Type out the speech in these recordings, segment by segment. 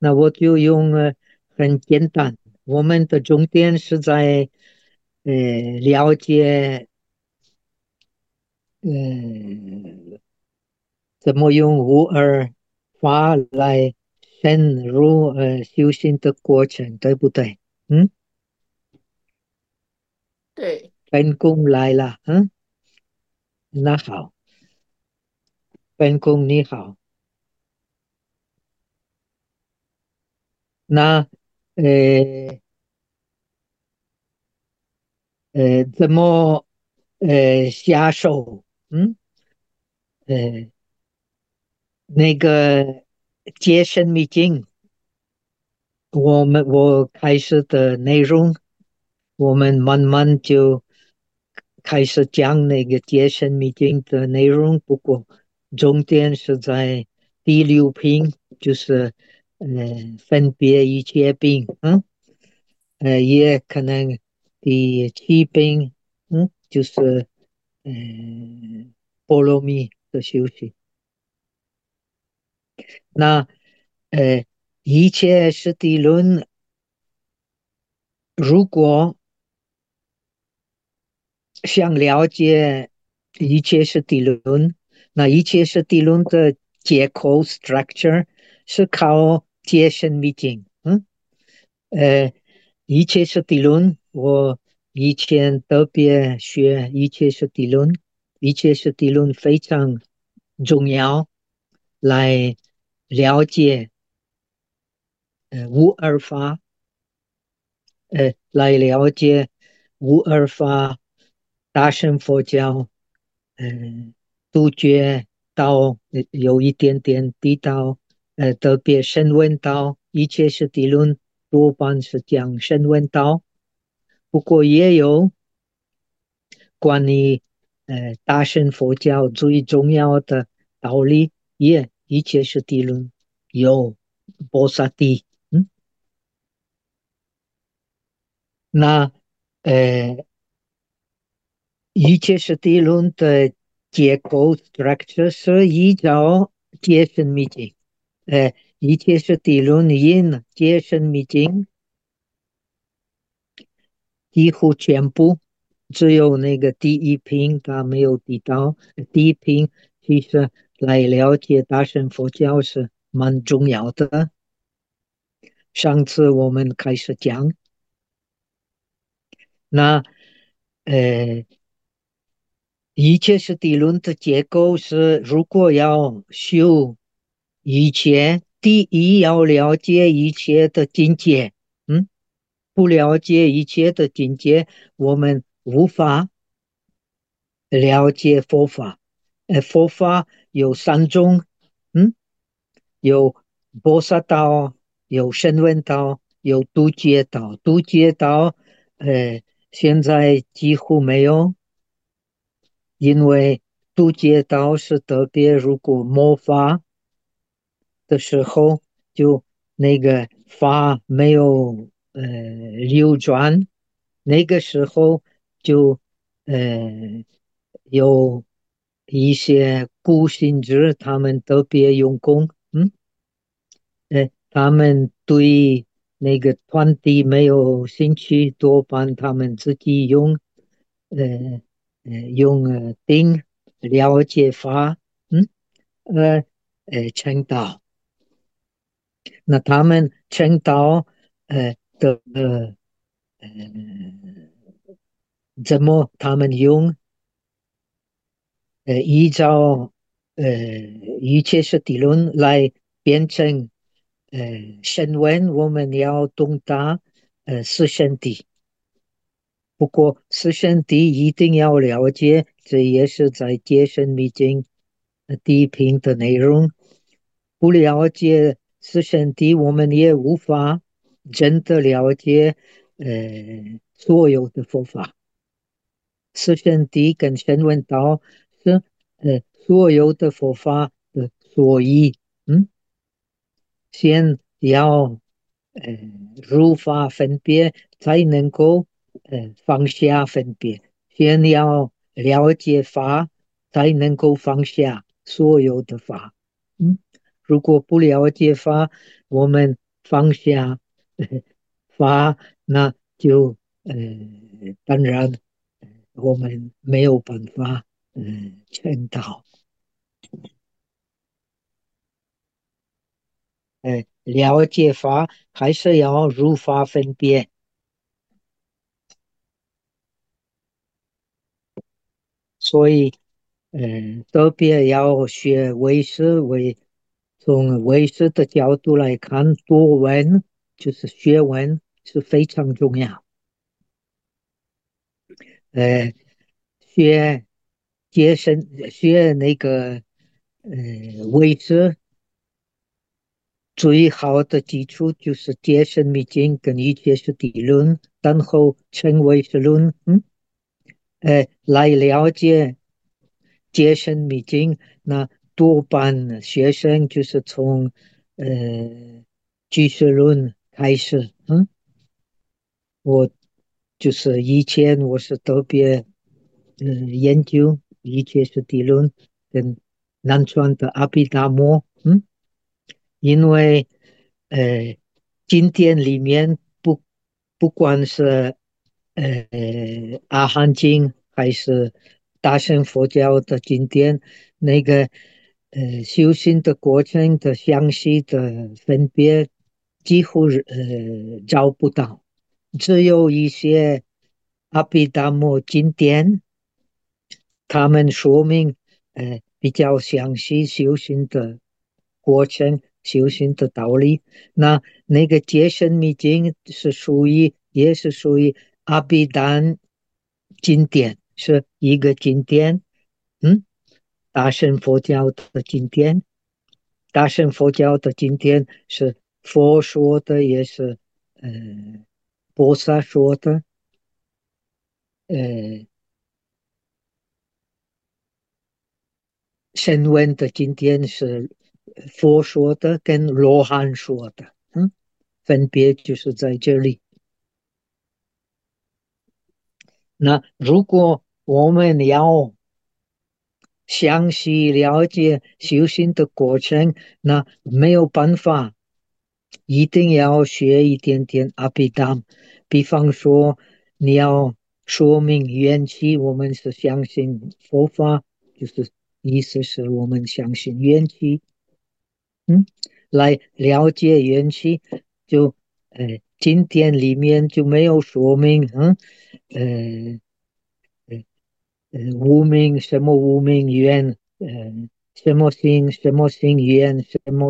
那我就用很简单，我们的重点是在了解怎么用无二法来深入修行的过程，对不对？嗯， 对。 本宫来了，嗯，那好，本宫你好，那呃怎么下手？嗯，呃，那个接生秘境，我开始的内容，我们慢慢就开始讲那个接生秘境的内容。不过重点是在第六品，就是分别一切病，也可能第七品，就是波罗蜜的休息。那一切是地论，如果想了解一切是地论，那一切是地论的结构 structure 是靠结生密经。一切是地论，我以前特别学一切是地论，一切是地论非常重要，来了解无二法，来了解无二法，大乘佛教，嗯、杜绝到有一点点地道，特别声闻道，一切是地论多半是讲声闻道，不过也有关于大乘佛教最重要的道理，也一切是地论有菩萨地，那呃一切是地论的结构 structure 是依照结生密经，一切是地论因结生密经几乎全部，只有那个第一品他没有提到。第一品其实来了解大乘佛教是蛮重要的。上次我们开始讲，那呃一切是地论的结构是，如果要修一切，第一要了解一切的境界，不了解一切的境界，我们无法了解佛法。佛法有三种，嗯，有菩萨道，有声闻道，有度觉道。度觉道，呃，现在几乎没有，因为度觉道是特别，如果末法的时候，就那个法没有流转，那个时候就呃有一些孤行者，他们特别用功，他们对那个团体没有兴趣，多半他们自己呃用定了解法，嗯呃成道。那他们成道的怎么他们用依照一切是理论来变成声闻，我们要懂得四圣谛。不过四圣谛一定要了解，这也是在戒深密经第一品的内容。不了解四圣谛，我们也无法真的了解所有的佛法。四圣谛跟声闻道是所有的佛法的所依，先要呃如法分别，才能够放下分别。先要了解法，才能够放下所有的法。嗯，如果不了解法，我们放下呃法，那就当然我们没有办法劝导。了解法还是要如法分别，所以特别要学唯识，从唯识的角度来看，多闻就是学问是非常重要。呃，学学那个唯识最好的基础就是解深密经跟一切是地论，然后成唯识论，来了解解深密经。那多半学生就是从居士论开始，我就是以前我是特别研究一切是地论跟南传的阿毗达摩，因为呃经典里面不管是阿含经还是大乘佛教的经典，那个修行的过程的详细的分别几乎找不到。只有一些阿毗达摩经典，他们说明比较详细修行的过程、修行的道理。那个解深密经也是属于阿毗达经典，是一个经典。嗯，大乘佛教的经典，大乘佛教的经典是佛说的，也是呃菩萨说的。呃声闻的经典是佛说的跟罗汉说的，分别就是在这里。那如果我们要详细了解修行的过程，那没有办法，一定要学一点点阿毗达。比方说，你要说明缘起，我们是相信佛法，就是意思是我们相信缘起。来了解缘起，就经典里面就没有说明，呃无名什么无名缘，什么心什么心缘，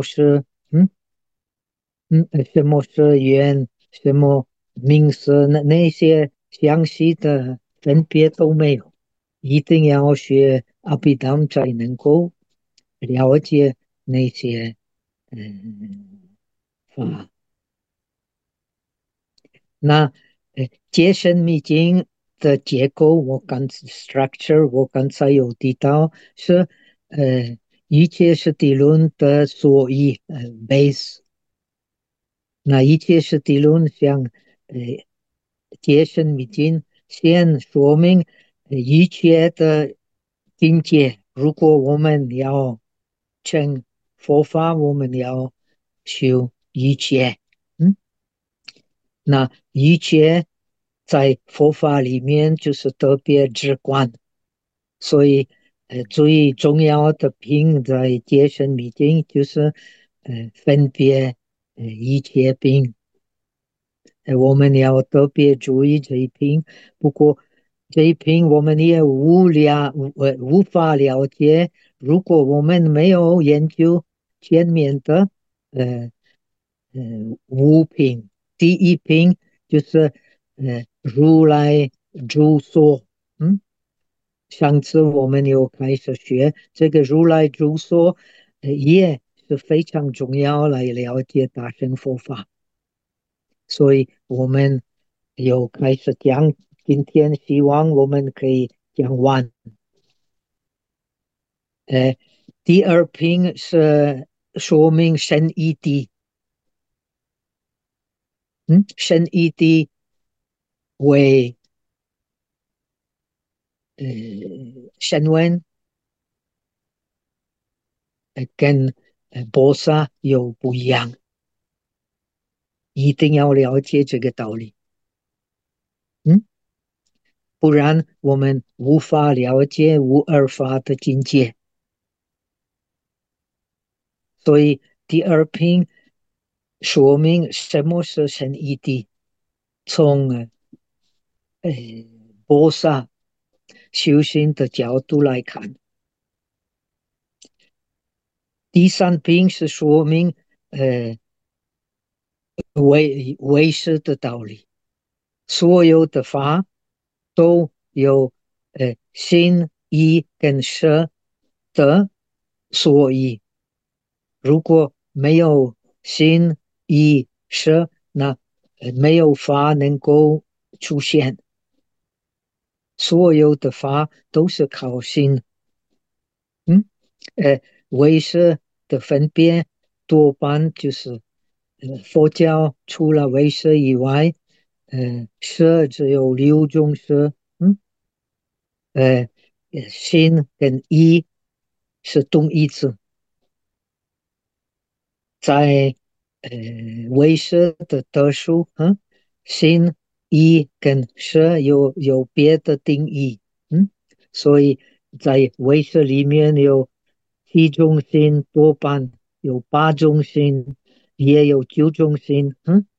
什么是缘，什么名词，那些详细的分别都没有，一定要学阿毗达才能够了解那些法。那结深密经的结构，我刚才有提到是一切是地论的所依base。那一切是地论像呃结深密经先说明一切的境界。如果我们要成佛法，我们要修一切。嗯。那一切在佛法里面就是特别直观，所以最重要的品在戒身密经就是分别一切品。我们要特别注意这一品。不过这一品我们也无法了解，如果我们没有研究前面的呃五品。第一品就是如来住所。上次我们有开始学这个如来住所，也是非常重要来了解大乘佛法。所以我们有开始讲，今天希望我们可以讲完。呃，第二品是说明神义谛。神义谛为声闻跟菩萨有不一样。 一定要了解这个道理，嗯，不然我们无法了解无二法的境界。所以第二品说明什么是神义谛，从呃菩萨修行的角度来看。第三品是说明唯识的道理，所有的法都有心意跟识的所以，如果没有心意识，那没有法能够出现。所有的法都是靠心，嗯，呃，唯识的分别多半就是佛教除了唯识以外，识只有六种识，呃，心跟意是同义词，在唯识的特殊，心意跟识有别的定义，所以在唯识里面有7种心，多半有8种心，也有9种心，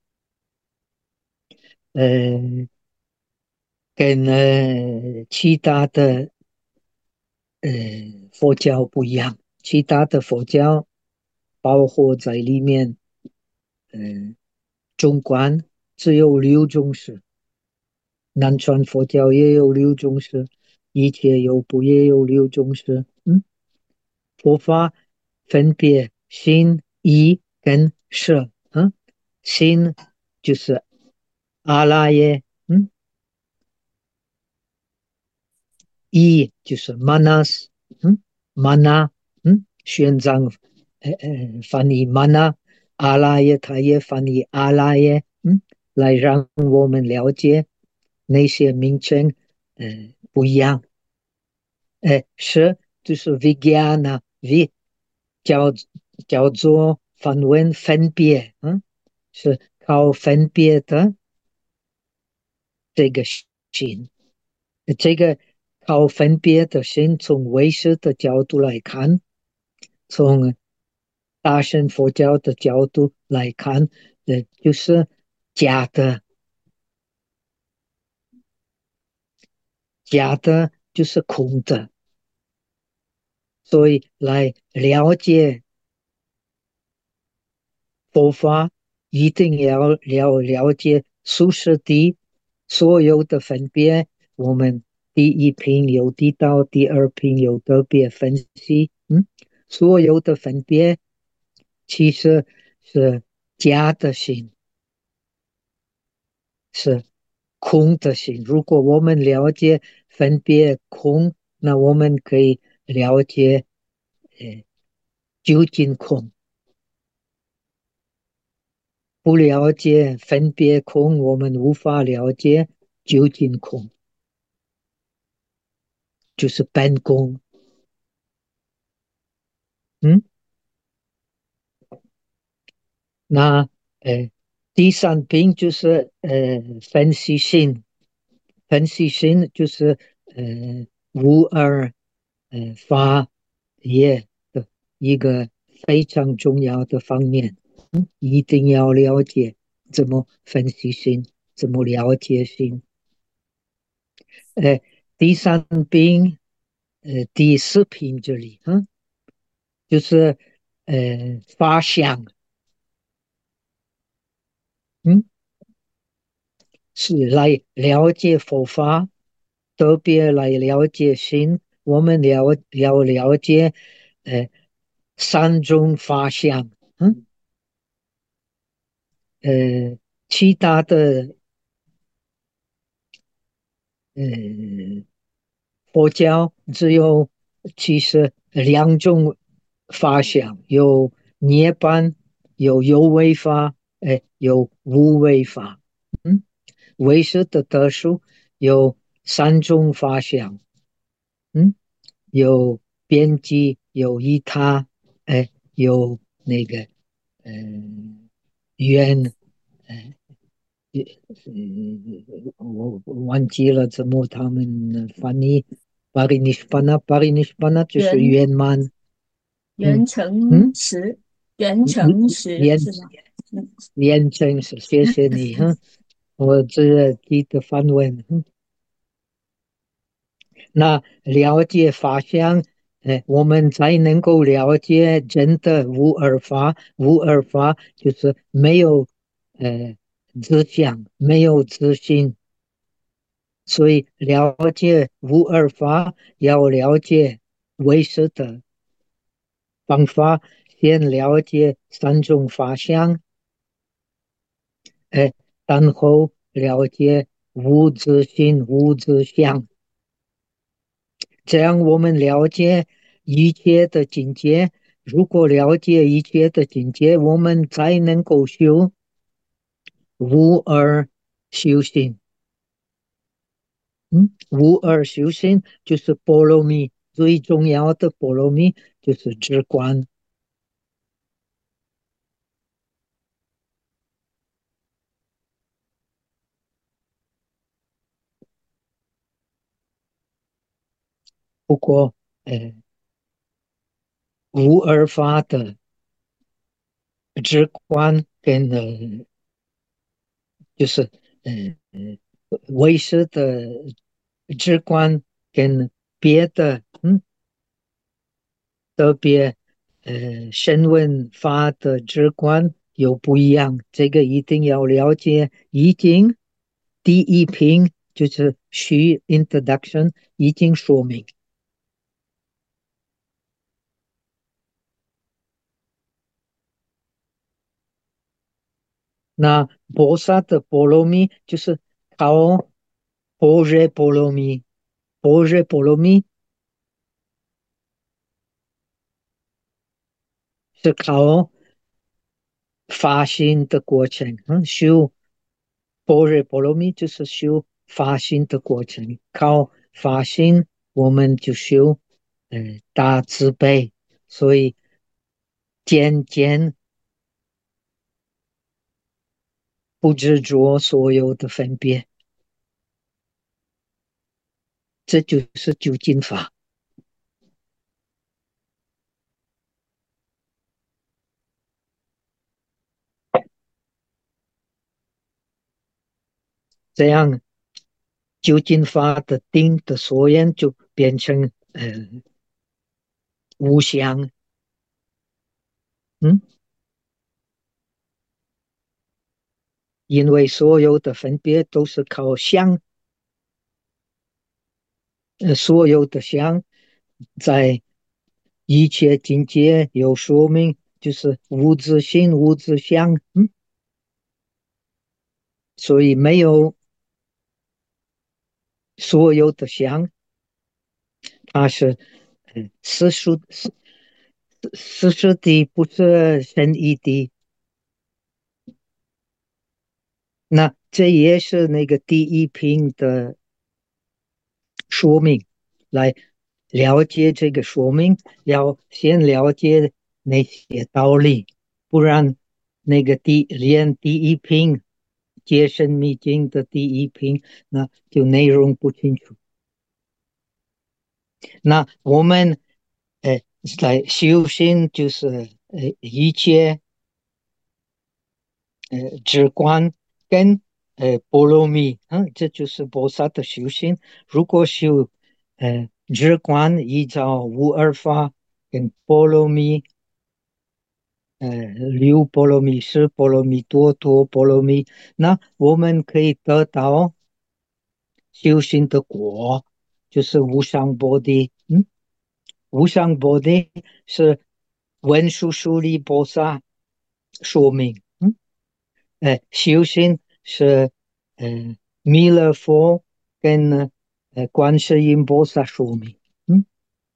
呃，跟其他的呃佛教不一样，其他的佛教包括在里面，呃，中观只有6种事，南传佛教也有六种事，一切有部也有6种事，佛法分别心、意跟识，心就是阿赖耶，意就是 manas，mana，玄奘翻译 mana，阿赖耶他也翻译阿赖耶，来让我们了解那些名称不一样。是就是 vijnana v 叫叫做梵文分别，是靠分别的这个心，这个靠分别的心，从唯识的角度来看，从大乘佛教的角度来看，就是假的，假的就是空的，所以来了解佛法，一定要了解苏轼的所有的分别。我们第一品有提到，第二品有特别分析。所有的分别其实是假的心，是空的心。如果我们了解分别空，那我们可以了解究竟空。不了解分别空，我们无法了解究竟空，就是本空。嗯，那第三品就是分析性，分析性就是无二法业的一个非常重要的方面，一定要了解怎么分析性，怎么了解性。第三品，第四品这里，就是发想，嗯，是来了解佛法，特别来了解心。我们要了解呃3种法相，呃，其他的呃佛教只有其实2种法相，有涅槃，有有为法，有无为法。唯识的特殊有3种法相，嗯，有边际，有依他，有那个缘， 我忘记了怎么他们翻译。巴里尼什巴纳就是原圆满。嗯原诚嗯， 实，原连诚实连是吗？嗯， 连成是谢谢你哈，我这记得范文。那了解法相，我们才能够了解真的无二法。无二法就是没有呃自相，没有自性。所以了解无二法，要了解唯识的方法，先了解三种法相，哎，然后了解无自性、无自相。这样我们了解一切的境界。如果了解一切的境界，我们才能够修无二修行。无二修行就是波罗蜜，最重要的波罗蜜就是直观。不过，呃，无二法的直观跟就是呃唯识的直观跟别的特别声闻法的直观有不一样，这个一定要了解。已经第一品就是虚 introduction 已经说明。那菩萨的波罗蜜就是靠般若波罗蜜。般若波罗蜜是靠发心的过程。修般若波罗蜜就是修发心的过程，靠发心我们就修大慈悲。所以渐渐不执着所有的分别，这就是究竟法。这样究竟法的定的所缘就变成无相。嗯，因为所有的分别都是靠相。所有的相在一切境界有说明，就是无自性、无自相。所以没有所有的相，它是实属实实的，不是深义的。那这也是那个第一品的说明。来了解这个说明，要先了解那些道理，不然那个连第一品解深密经的第一品，那就内容不清楚。那我们来修行，就是一切直观跟波罗蜜。这就是菩萨的修行。如果修直观，依照无二法跟波罗蜜，六波罗蜜、十波罗蜜、多波罗蜜，那我们可以得到修行的果，就是无上波的。无上波的是文殊师利菩萨说明。修行是弥勒佛跟观世音菩萨说明。嗯，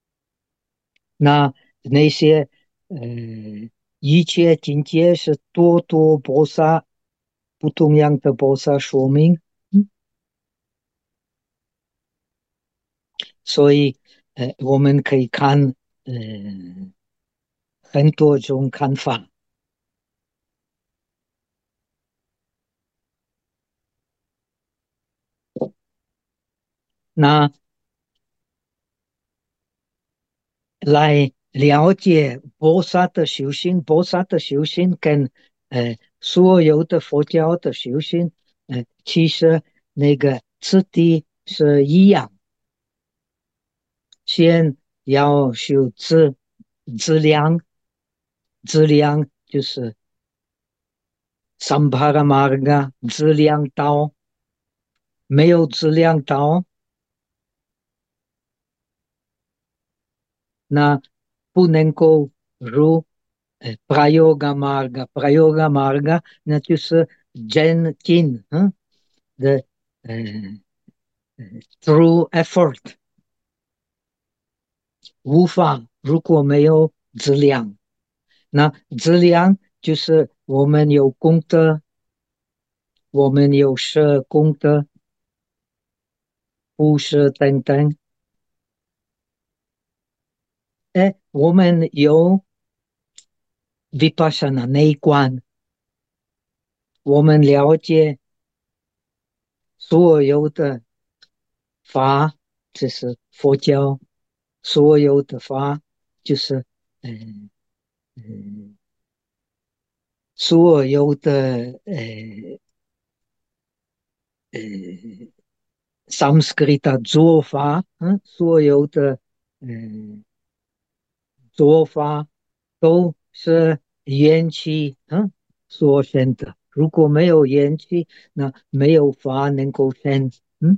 那些呃一切境界是多菩萨不同样的菩萨说明。嗯，所以我们可以看呃很多种看法。 那来了解菩萨的修行，菩萨的修行跟所有的佛教的修行，其实那个质地是一样。先要修质量，质量就是三帕拉玛嘎质量道，没有质量道，那不能够入prayoga marga marga 那就是 Jen Kin 的呃 through effort 无法如果没有质量，那质量就是我们有功德，我们有舍功德，布施等等，我们有 vipassana 内观，我们了解所有的法，这是佛教所有的法，就是嗯嗯，所有的呃 Samskrita 做法，所有的嗯做法都是缘起所生的。如果没有缘起，那没有法能够生。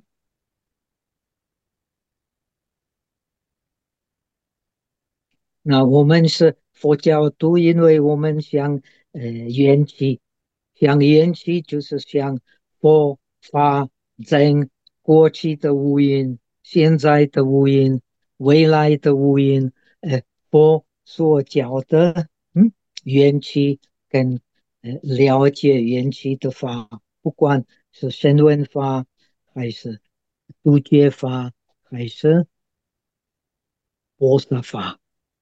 那我们是佛教徒，因为我们想缘起，想缘起就是想佛法真过去的无因，现在的无因，未来的无因，佛所教的缘起跟了解缘起的法，不管是声闻法还是度觉法还是菩萨法。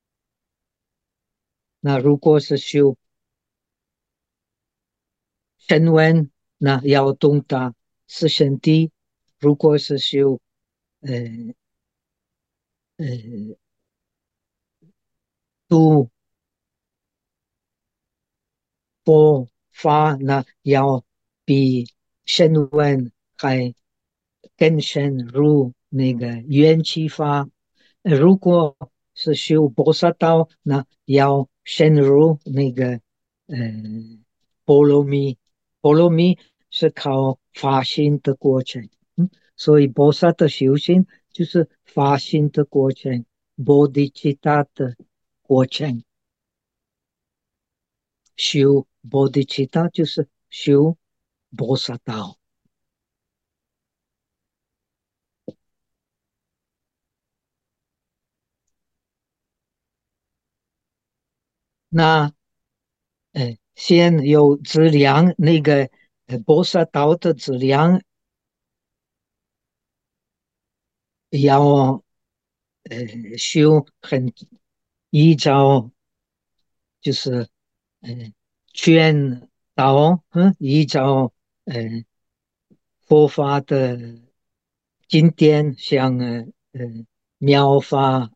那如果是修声闻，那要懂得四圣谛；如果是修呃呃度佛法，那要比声闻还更深入那个缘起法。如果是修菩萨道，那要深入那个波罗蜜。波罗蜜是靠发心的过程，所以菩萨的修行就是发心的过程，菩提其他的过程。修菩提其他就是修菩萨道。那先有质量，那个菩萨道的质量要修很依照就是劝导，依照佛法的经典，像妙法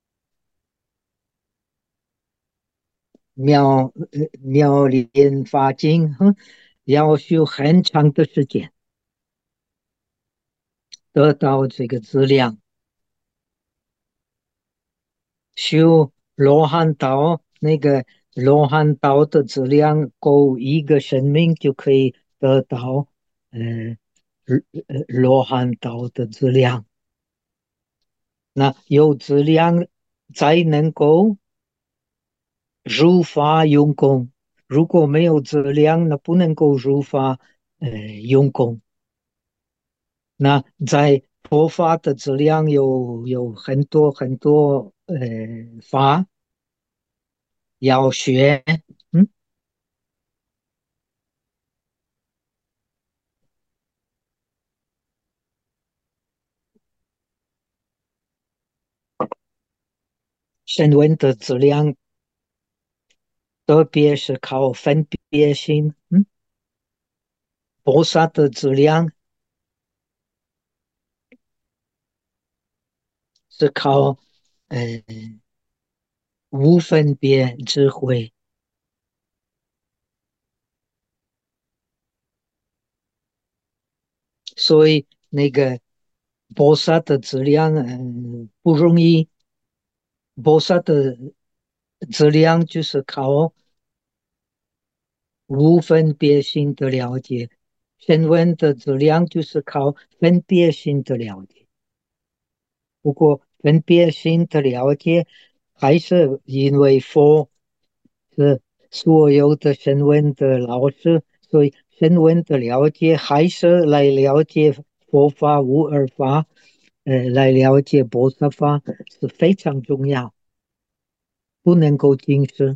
妙莲法经，要修很长的时间得到这个质量。修罗汉道，那个罗汉道的质量够一个生命就可以得到呃罗汉道的质量。那有质量才能够如法用功，如果没有质量，那不能够如法用功。那在佛法的质量有很多很多法要学，嗯，声闻的质量，特别是靠分别心，菩萨的质量是靠呃无分别智慧，所以那个菩萨的质量，不容易。菩萨的质量就是靠无分别心的了解，声闻的质量就是靠分别心的了解。不过分别心的了解，还是因为佛是所有的声闻的老师，所以声闻的了解还是来了解佛法无二法，来了解菩萨法是非常重要，不能够轻视。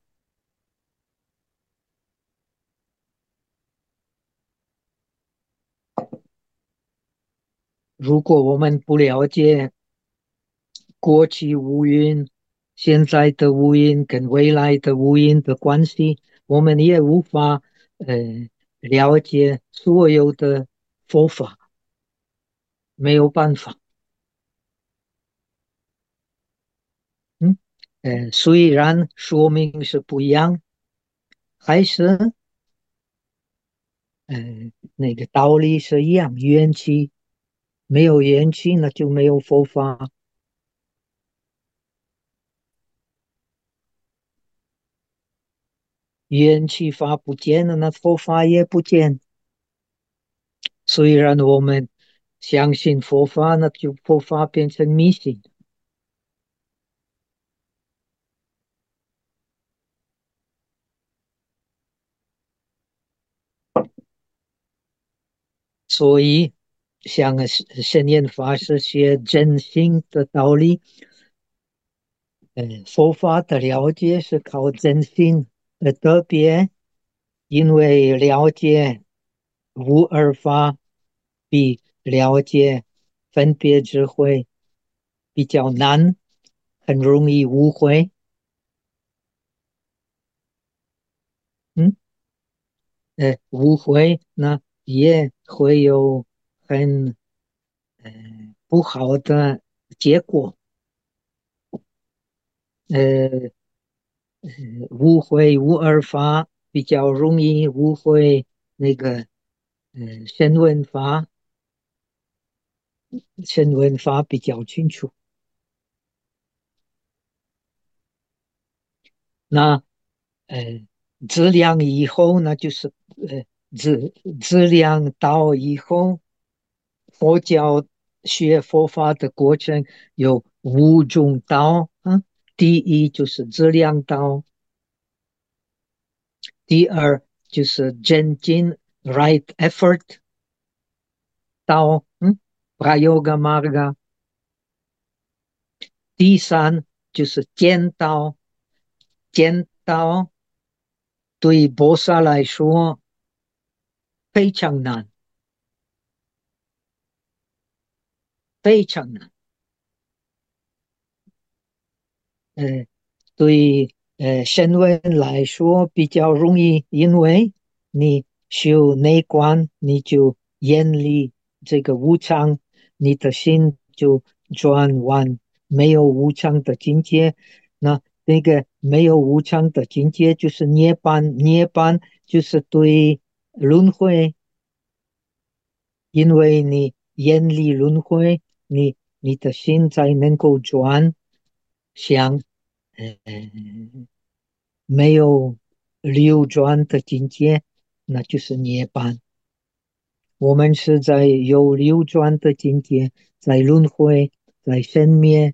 如果我们不了解过去无因、现在的无因跟未来的无因的关系，我们也无法了解所有的佛法，没有办法。嗯，虽然说明是不一样，还是那个道理是一样，缘起没有缘起，那就没有佛法，缘起法不见了，那佛法也不见。虽然我们相信佛法，那就佛法变成迷信。所以，像圣严法师写真心的道理，佛法的了解是靠真心，特别因为了解无二法比了解分别智慧比较难，很容易误会。嗯，误会那也会有很不好的结果。呃，误会无二法比较容易误会那个声闻法，声闻法比较清楚。那呃质量以后呢，就是质量到以后，佛教学佛法的过程有五种道啊。第一就是质量道，第二就是真经 right effort 道，Prayoga Marga。第三就是剑道，剑道对波萨来说非常难，非常难。呃，对声闻来说比较容易，因为你修内观，你就远离这个无常，你的心就转弯，没有无常的境界。那个没有无常的境界就是涅槃，涅槃就是对轮回，因为你远离轮回，你的心才能够转向。呃没有流转的境界，那就是涅槃。我们是在有流转的境界，在轮回，在生灭，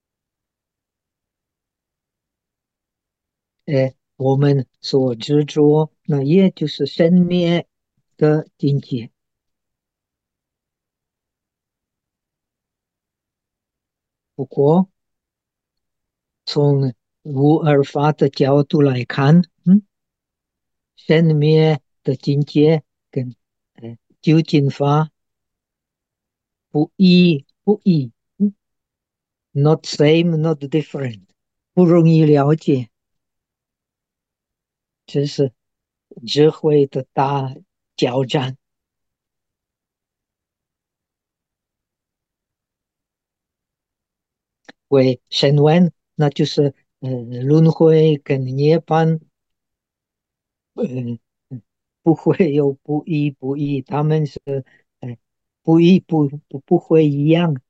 我们所执着，那也就是生灭的境界。不过，从无二法的角度来看，生灭的境界跟究竟法不异，not same, not different，不容易了解。这是智慧的大挑战。 为声闻，那就是轮回跟涅槃，呃，不会有不一，他们是呃不会一样，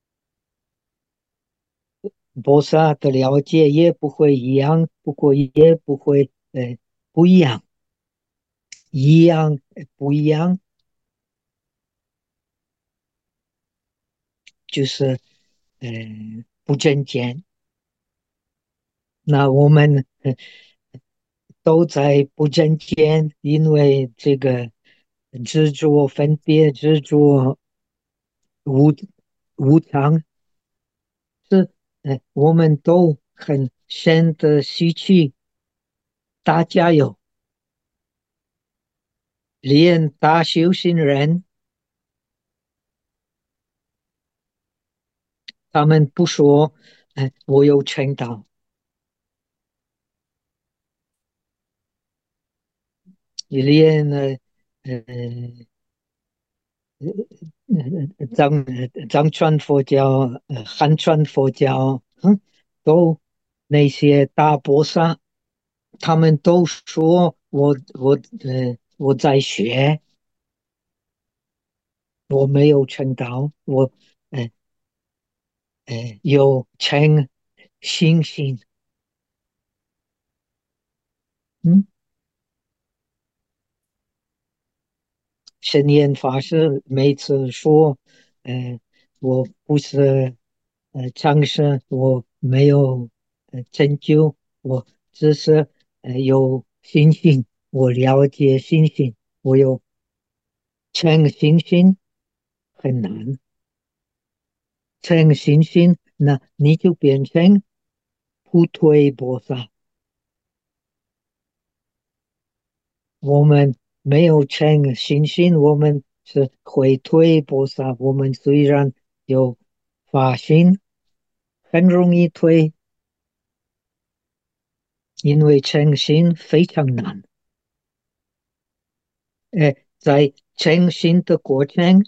菩萨的了解也不会一样，不过也不会不一样，一样不一样，就是呃不正见。那我们都在不正见，因为这个执着、分别、执着、无无常，是我们都很深的吸取。大家有，连大修行人，他们不说，我有成道，连藏传佛教、汉传佛教，都那些大菩萨，他们都说我在学，我没有成道，我呃有成信心。嗯，圣严法师每次说，我不是长生，我没有成就，我只是有信心，我了解信心，我有诚信心很难，诚信心，那你就变成不退菩萨。我们没有诚信心，我们是会退菩萨。我们虽然有发心，很容易退，因为诚信非常难。在诚信的过程，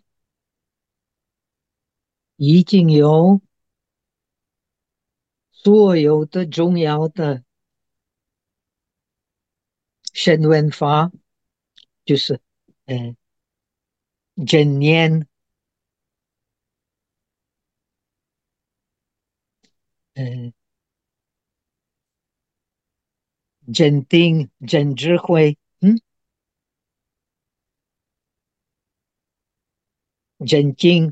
已经有所有的重要的声闻法，就是呃正念、呃正定、正智慧，正经，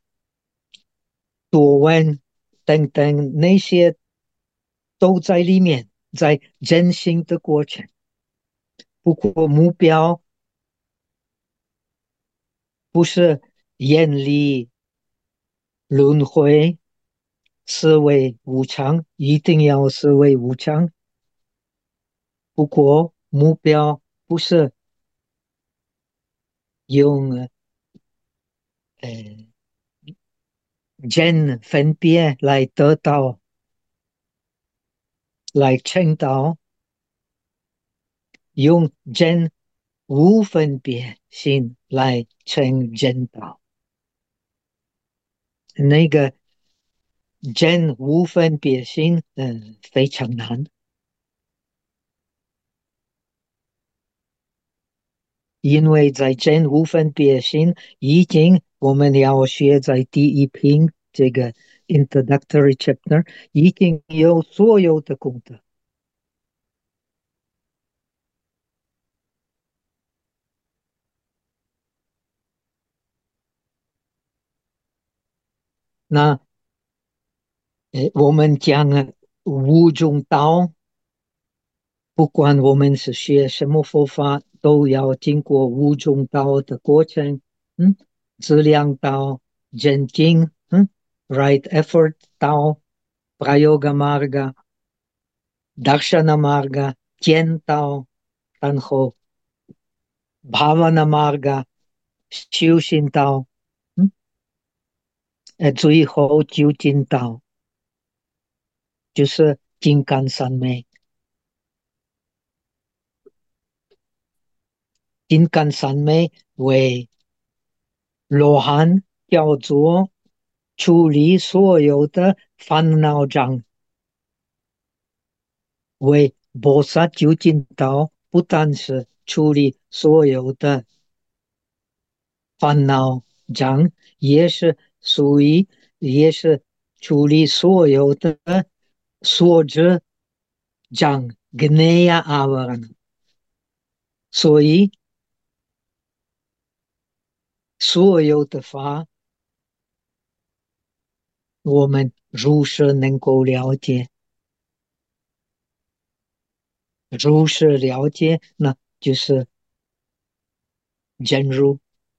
多闻等等那些都在里面，在真心的过程。不过目标不是远离轮回，思维无常，一定要思维无常。不过目标不是用真分别来得到、来成道，用真无分别心来成正道。那个真无分别心，非常难，因为在真无分别心已经，我们要学在第一品这个 introductory chapter 已经有所有的功德。那我们讲五种道，不管我们是学什么佛法，都要经过五种道的过程。嗯，质量道、真经，right effort 道、prayoga marga、darshana marga、见道，然后 bhavana marga、修行道，嗯，最后究竟道就是金刚三昧。金刚三昧为罗汉叫做处理所有的烦恼障，为菩萨究竟道，不但是处理所有的烦恼障，也是属于，也是处理所有的所知障，Gnaya Avarana。所以所有的法，我们如是能够了解，如是了解，那就是真如。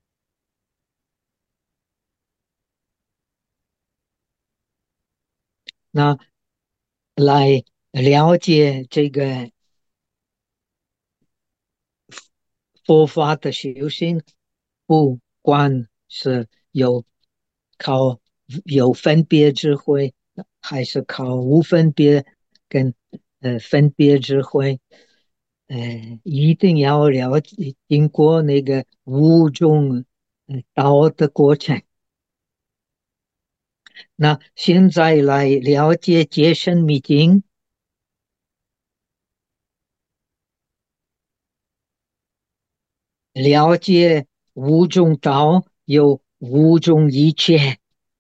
那来了解这个佛法的修行，不管是靠有分别智慧，还是靠无分别跟分别智慧，一定要了解经过那个五种道的过程。那现在来了解戒身密经，了解五种道有五种一切。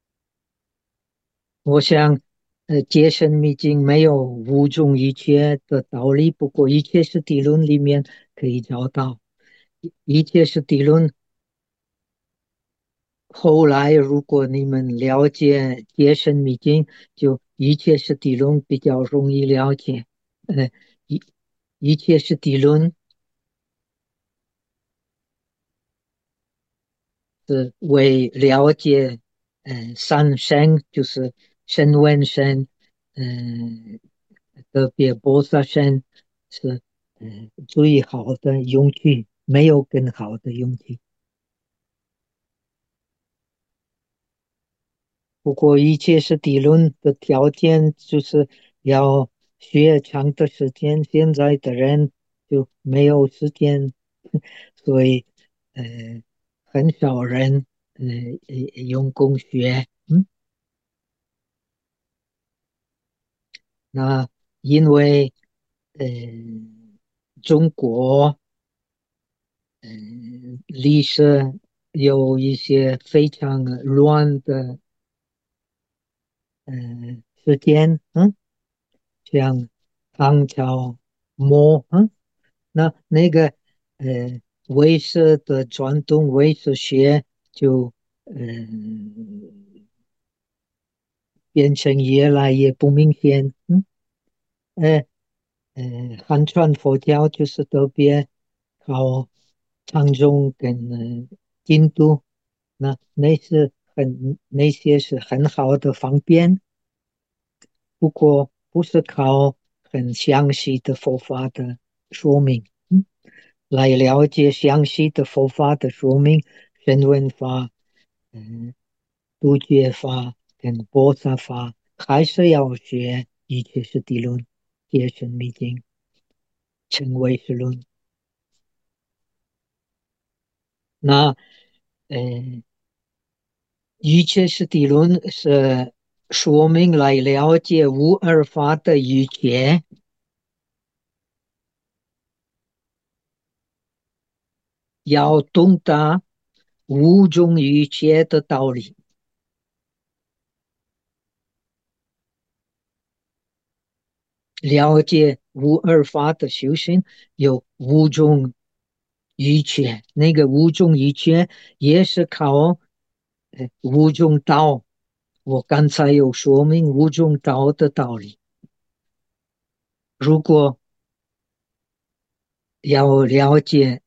我想，戒身密经没有五种一切的道理，不过一切是谛论里面可以找到。一切是谛论，后来如果你们了解戒身密经，就一切是谛论比较容易了解。呃，一一切是谛论是为了解，三身就是声闻身，嗯、特别菩萨身是最好的勇气，没有更好的勇气。不过一切是理论的条件，就是要学长的时间。现在的人就没有时间，所以呃很少人用功学。那因为呃中国历史有一些非常乱的时间，像唐朝末，那个唯识的传统唯识学就变成越来越不明显。呃汉传佛教就是特别靠禅宗跟印度，那些是很好的方便，不过不是靠很详细的佛法的说明，来了解详细的佛法的说明，声闻法、嗯、度觉法跟菩萨法，还是要学一切是谛论、戒深密经、成唯识论。那一切是谛论是说明来了解无二法的一切，要懂得五种一切的道理。了解无二法的修行有五种一切，那个五种一切也是靠五种道。我刚才有说明五种道的道理。如果要了解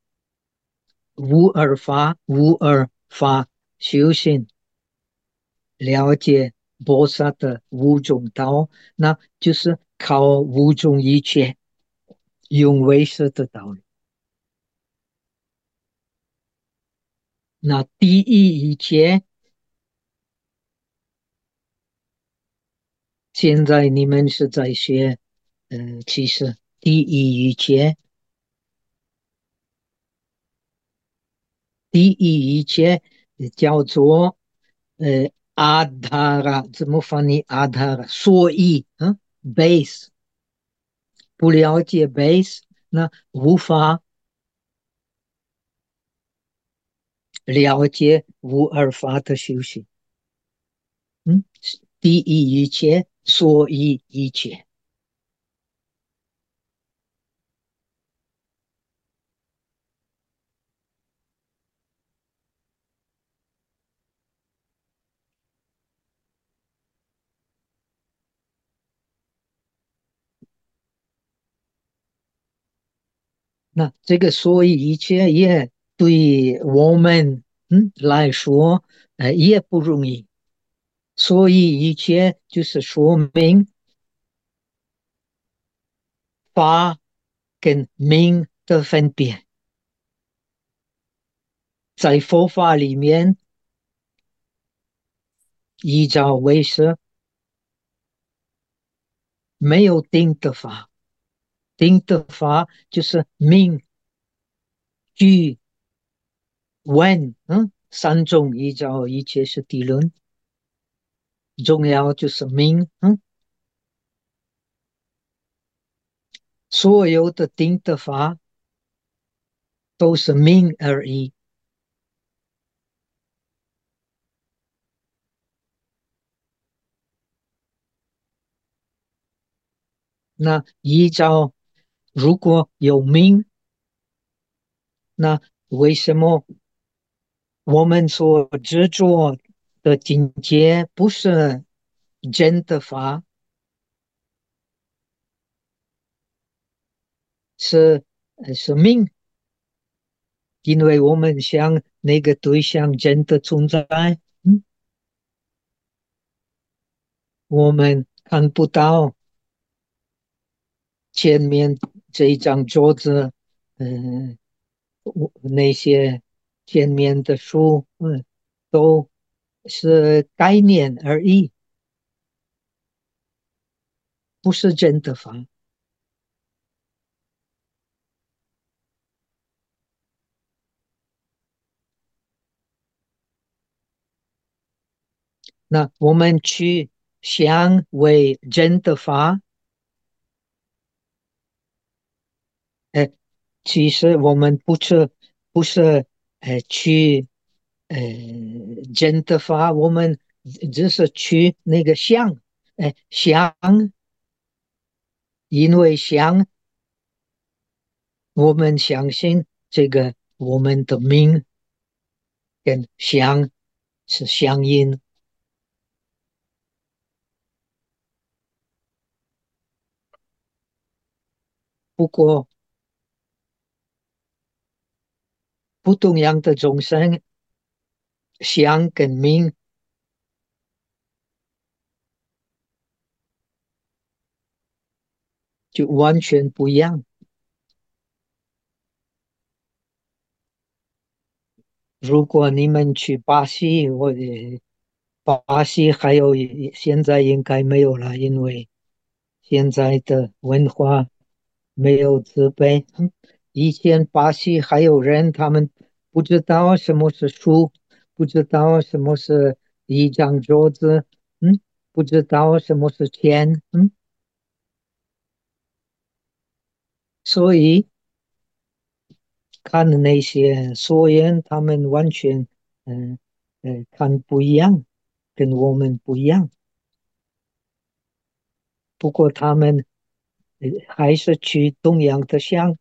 无二法修行，了解菩萨的五种道，那就是靠五种一切，用唯识的道理。那第一一切，现在你们是在学，其实第一一切，第一一切叫做阿达拉怎么翻译阿达拉？所以，base 不了解 base，那无法了解无二法的修行。嗯，第一一切，所以一切。那这个所以一切也对我们来说，也不容易。所以一切就是说明法跟名的分别。在佛法里面，依照为师没有定的法，定的法就是名句文，三种依照一切是地论，重要就是名，所有的定的法都是名而已。那依照如果有名，那为什么我们所执着的境界不是真的法，是命？因为我们想那个对象真的存在，我们看不到前面这一张桌子，嗯、那些前面的书，都是概念而已，不是真的法。那我们去想为真的法，呃，其实我们不是去呃真的法，我们只是去那个想，想，因为想，我们相信这个我们的命跟想是相应。不过不同样的众生，想跟命就完全不一样。如果你们去巴西，巴西还有现在应该没有了，因为现在的文化没有自卑。以前巴西还有人，他们不知道什么是书，不知道什么是一张桌子，不知道什么是钱，所以看那些所言，他们完全嗯看不一样，跟我们不一样。不过他们还是去东洋的想，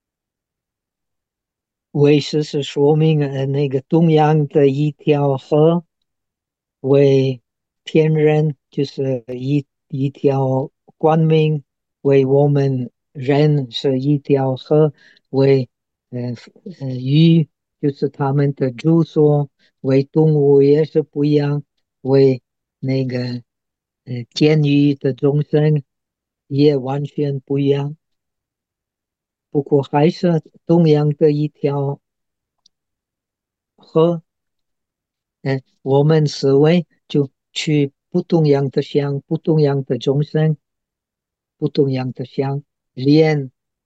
为师是说明那个东洋的一条河为天人，就是一条光明，为我们人是一条河，为呃鱼就是他们的住所，为动物也是不一样，为那个监狱的众生也完全不一样。不过还是同样的一条河，我们思维就去不同样的想，不同样的众生，不同样的想，连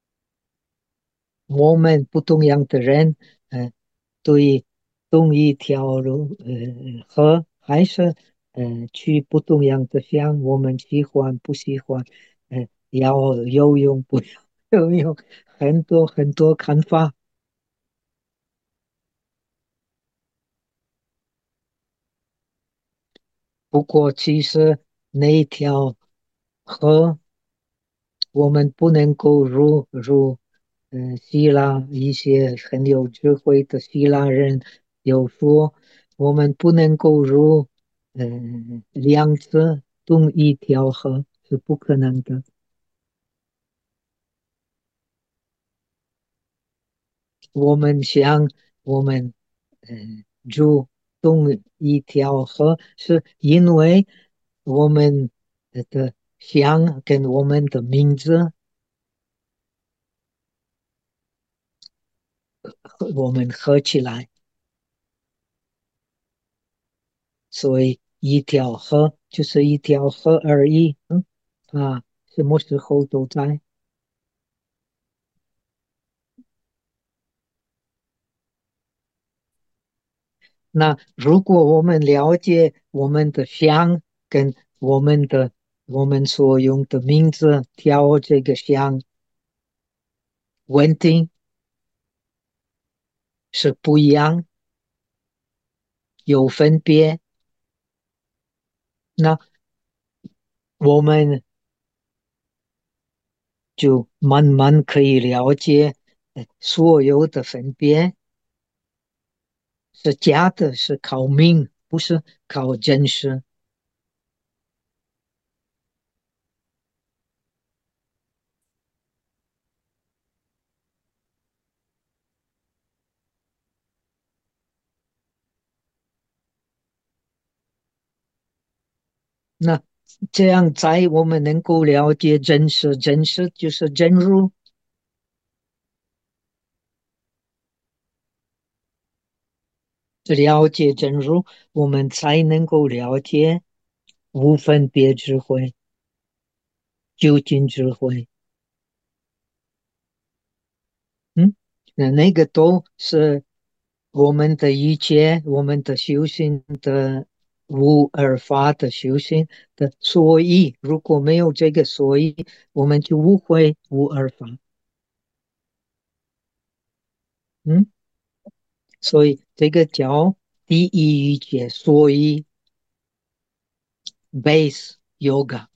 我们不同样的人，对同一条路河还是去不同样的想，我们喜欢不喜欢，要游泳不要游泳，很多很多看法。不过其实那一条河，我们不能够入。希腊一些很有智慧的希腊人有说，我们不能够入，两次同一条河是不可能的。我们想，我们入同一条河，是因为我们的想跟我们的名字，我们合起来，所以一条河就是一条河而已。什么时候都在。那如果我们了解我们的想跟我们所用的名字调这个想稳定是不一样，有分别，那我们就慢慢可以了解，所有的分别是假的，是靠命，不是靠真实。那这样在我们能够了解真实，真实就是真如。了解真如，我们才能够了解无分别智慧、究竟智慧。嗯，那个都是我们的一切，我们的修行的无二法的修行的所以，如果没有这个所以，我们就误会无二法。嗯，所以这个叫第一一切，所以 base yoga。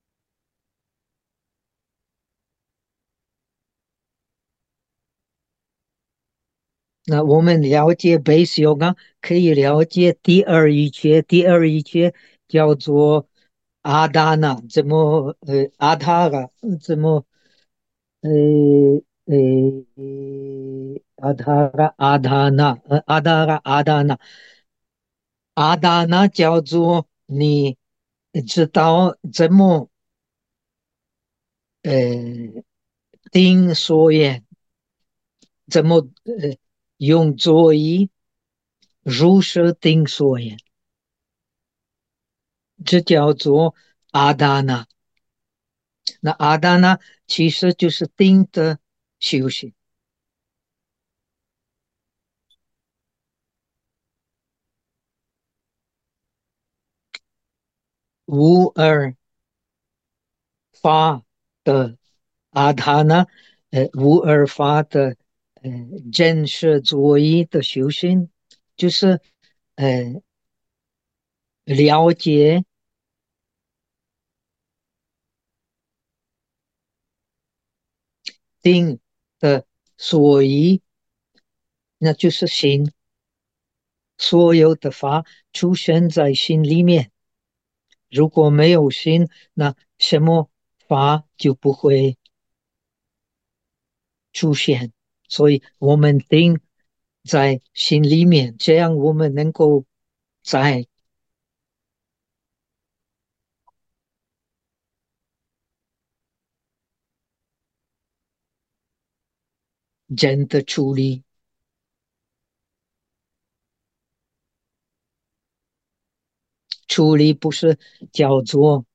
那我们了解 base yoga，可以了解第二一切，第二一切叫做阿达那，怎么阿塔拉，怎么呃阿塔拉阿达那阿达拉阿达那阿达那叫做你知道怎么呃定所言，怎么用座椅如实定所言。这叫做阿达那。那阿达那其实就是定的修行，无二法的阿达那，无二法的呃真实作意的修行，就是呃了解定的所以，那就是心，所有的法出现在心里面。如果没有心，那什么法就不会出现。所以我们定在心里面，这样我们能够在真的处理不是叫做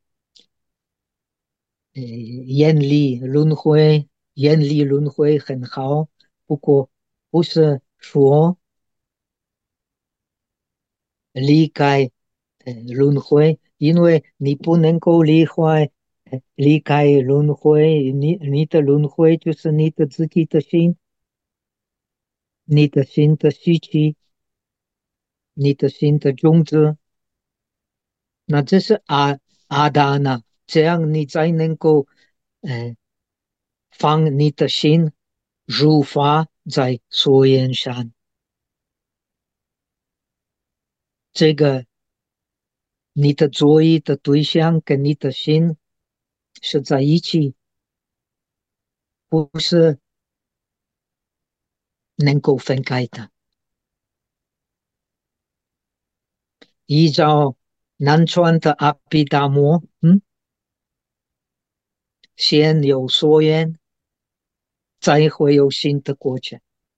严厉轮回，严厉轮回很好，不过不是说离开轮回，因为你不能够离开轮回，你的轮回就是你的自己的心，你的心的习气，你的心的种子，那这是阿达那，这样你才能够呃放你的心入法在所缘上，这个你的作意的对象跟你的心是在一起，不是能够分开的。依照南传的阿毗达摩，先有所缘，再会有新的过程。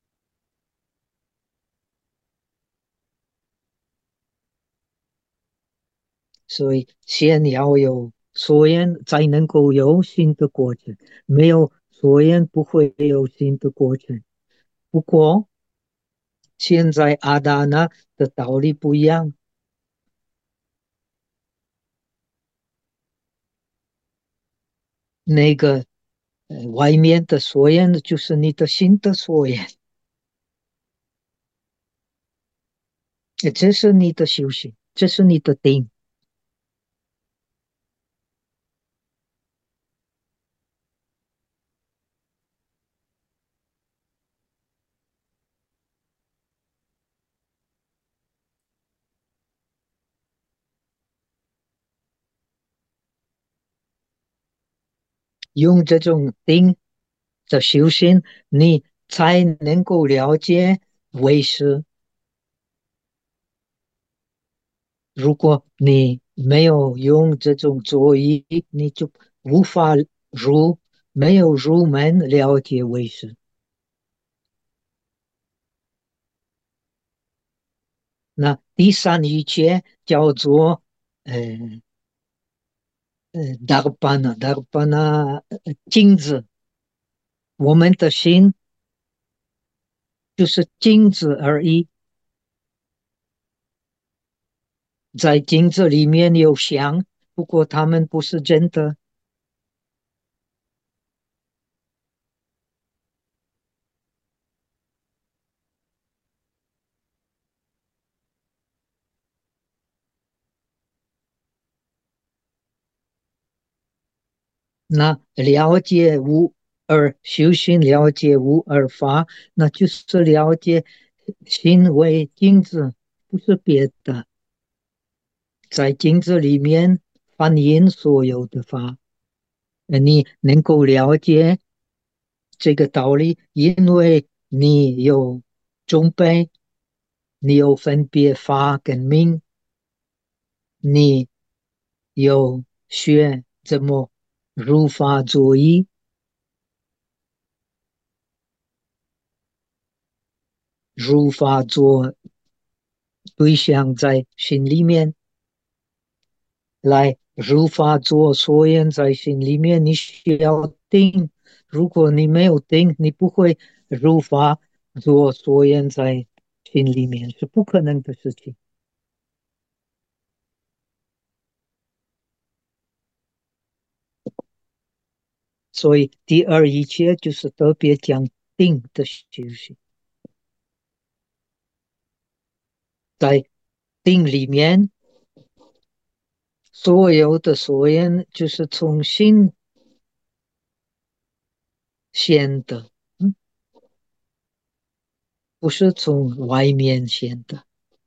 所以先要有所缘，才能够有新的过程。没有所缘，不会有新的过程。不过现在阿达那的道理不一样，那个外面的所缘就是你的心的所缘，这是你的修行，这是你的定。用这种定的修行，你才能够了解为师。如果你没有用这种作业，你就无法没有入门了解为师。那第三一切叫做呃达尔巴那镜子，我们的心就是镜子而已，在镜子里面有想，不过他们不是真的。那了解无二修行，了解无二法，那就是了解心为镜子，不是别的。在镜子里面反映所有的法，你能够了解这个道理，因为你有准备，你有分别法跟名，你有学怎么如法作意，如法做对象在心里面来如法做所缘在心里面，你需要定。如果你没有定，你不会如法做所缘在心里面，是不可能的事情。所以第二一切就是特别讲定的修行，在定里面，所有的所缘就是从心现的，不是从外面现的。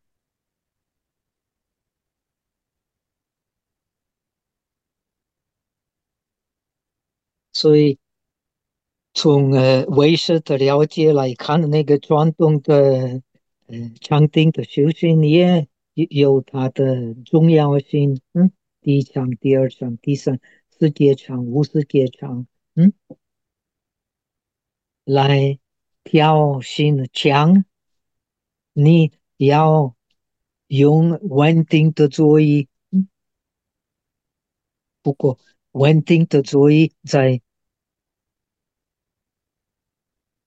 所以从唯识的了解来看，那个传统的禅定的修行也有它的重要性。第一场、第二场、第三世界场、无世界场，来调心强，你要用稳定的作业。不过稳定的作业在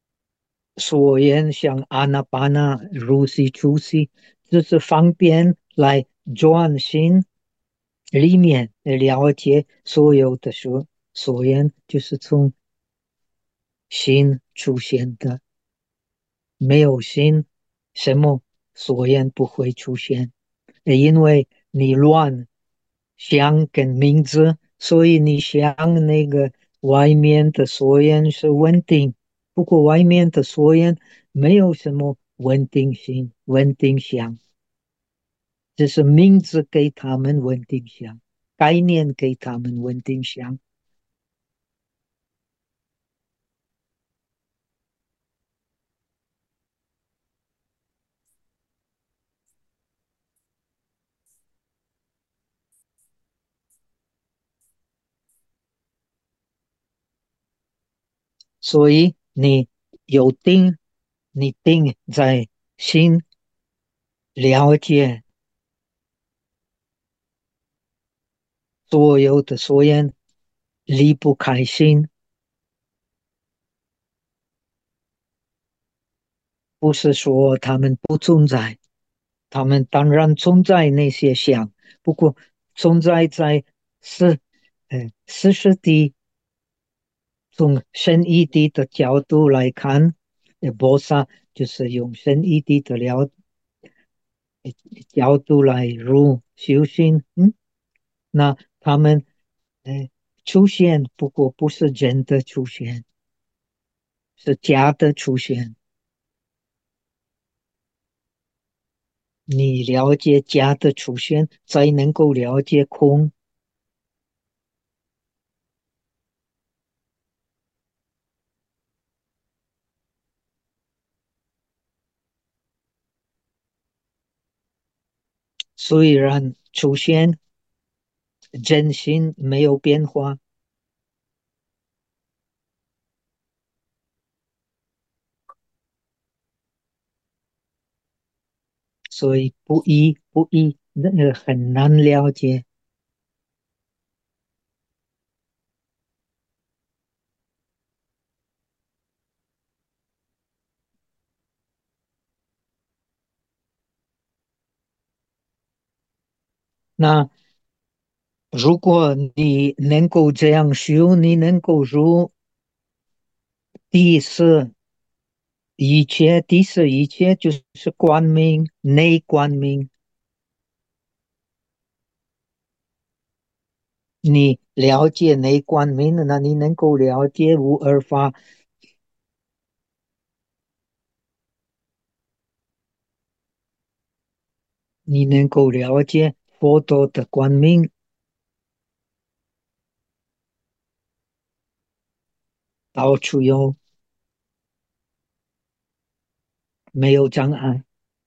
所言像阿那巴那、如是出息，这是方便来专心里面了解所有的所言，就是从心出现的。没有心，什么所言不会出现。因为你乱想跟名字，所以你想那个外面的所言是稳定，不过外面的所言没有什么稳定性、稳定性，只是名字给他们稳定性，概念给他们稳定性。所以你有定，你定在心了解所有的所言离不开心，不是说他们不存在，他们当然存在那些想，不过存在在是，四实地从深一地的角度来看，菩萨就是用深一地的角度来入修行，那他们呃出现，不过不是真的出现，是假的出现。你了解假的出现，才能够了解空。虽然出现真心没有变化，所以不易，那个很难了解。那如果你能够这样修，你能够入第四一切就是光明，内光明。你了解内光明，那你能够了解无二法，你能够了解佛陀的光明，到处有，没有障碍。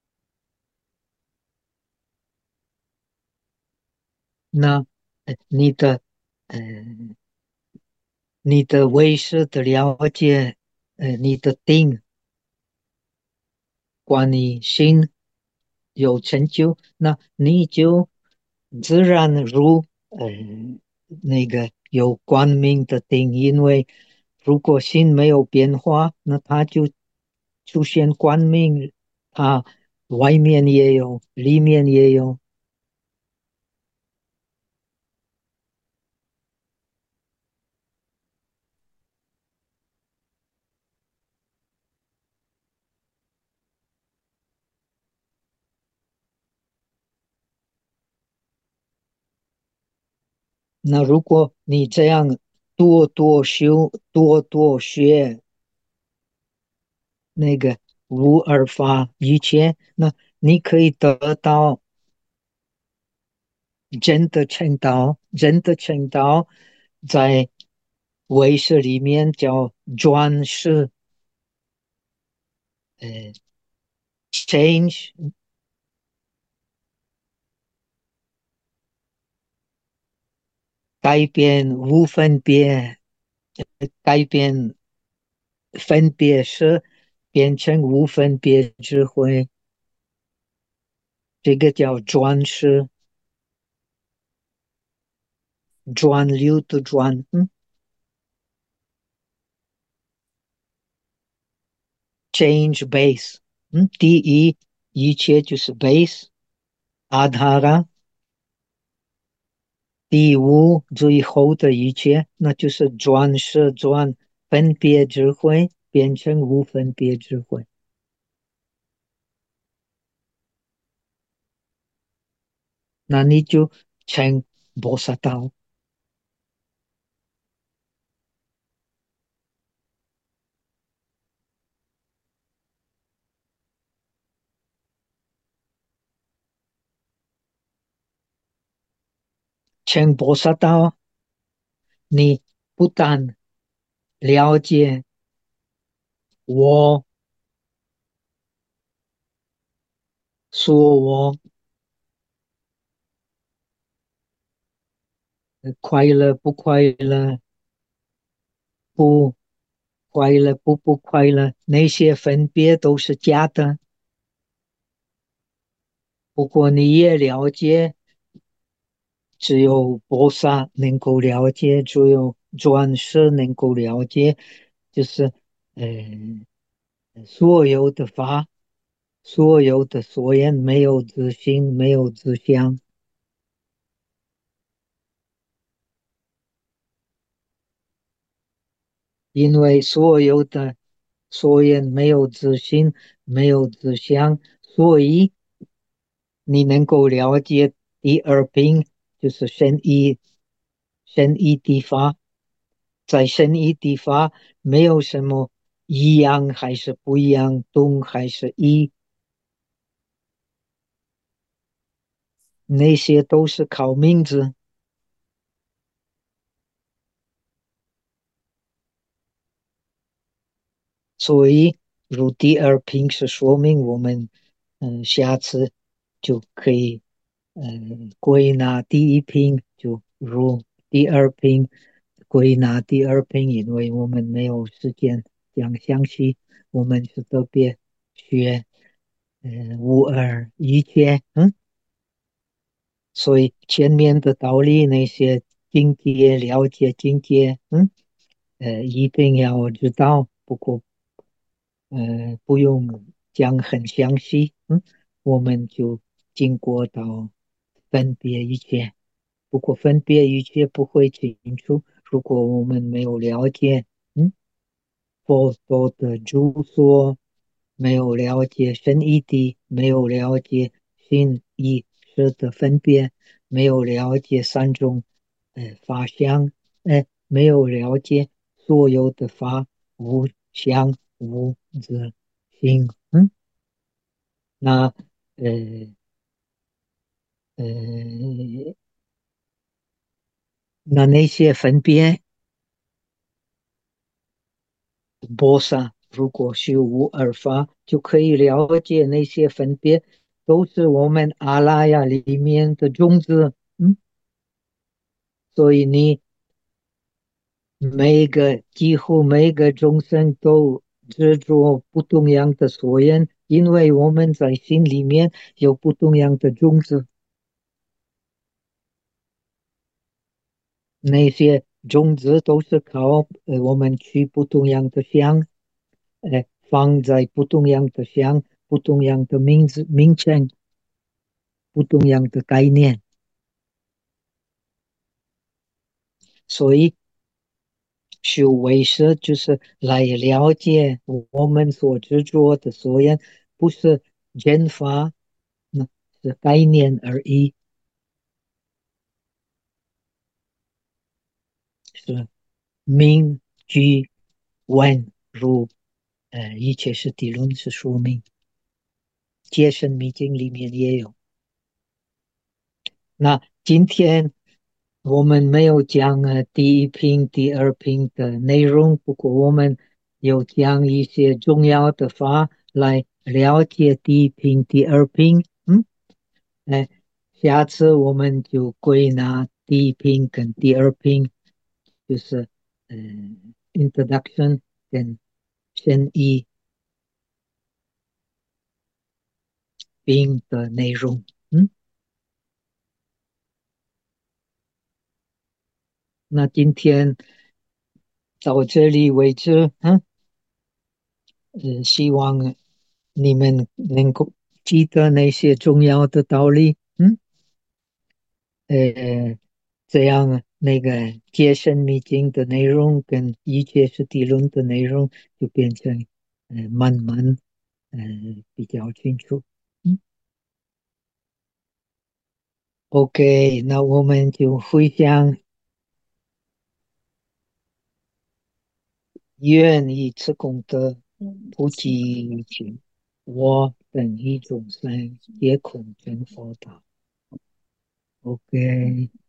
那呃你的唯识的了解，你的定，关于心有成就，那你就自然如那个有光明的定，因为如果心没有变化，那它就出现光明，它外面也有，里面也有。那如果你这样多多修，多多学那个无二法一切，那你可以得到真的成道，真的成道在唯识里面叫转世，呃，change 改变无分别，改变分别是变成无分别智慧，这个叫转世，转流的转，change base，第一，一切就是 base 阿塔拉，第五最后的一切，那就是转是转分别智慧变成无分别智慧，那你就成菩萨道。成菩萨道，你不但了解我说我快乐不快乐，不快乐不快乐，那些分别都是假的。不过你也了解，只有菩萨能够了解，只有转世能够了解，就是呃，所有的法，所有的所言没有自性，没有自相，因为所有的所言没有自性，没有自相，所以你能够了解第二品，就是深义地法。在深义地法没有什么一样还是不一样，东还是一，那些都是靠名字。所以入第二品是说明我们下次就可以归纳第一品，就入第二品，归纳第二品，因为我们没有时间讲详细，我们是特别学无二一切，所以前面的道理那些境界了解境界，一定要知道，不过不用讲很详细，我们就经过到分别一切。不过分别一切不会清楚，如果我们没有了解，佛陀的著作，没有了解深义谛，没有了解心意识的分别，没有了解三种法相，没有了解所有的法无相无自性，那呃呃那些分别，菩萨如果是无二法，就可以了解那些分别都是我们阿拉雅里面的种子，所以你几乎每个众生都执着不同样的所缘，因为我们在心里面有不同样的种子，那些种子都是靠我们去不同样的相，放在不同样的相、不同样的名字、名称、不同样的概念，所以修为师就是来了解我们所执着的所言，不是言法，那是概念而已，是名句文如一切是地论是说明，戒身密经里面也有。那今天我们没有讲第一品、第二品的内容，不过我们有讲一些重要的法来了解第一品、第二品。哎，下次我们就归纳第一品跟第二品，就是introduction 跟深意品的内容。那今天到这里为止，希望你们能够记得那些重要的道理， 呃，这样那个接生秘经的内容跟一切是地论的内容就变成慢慢呃比较清楚。嗯，OK，那我们就回想愿以此功德普是及于群，我等一众生皆空成佛道。OK。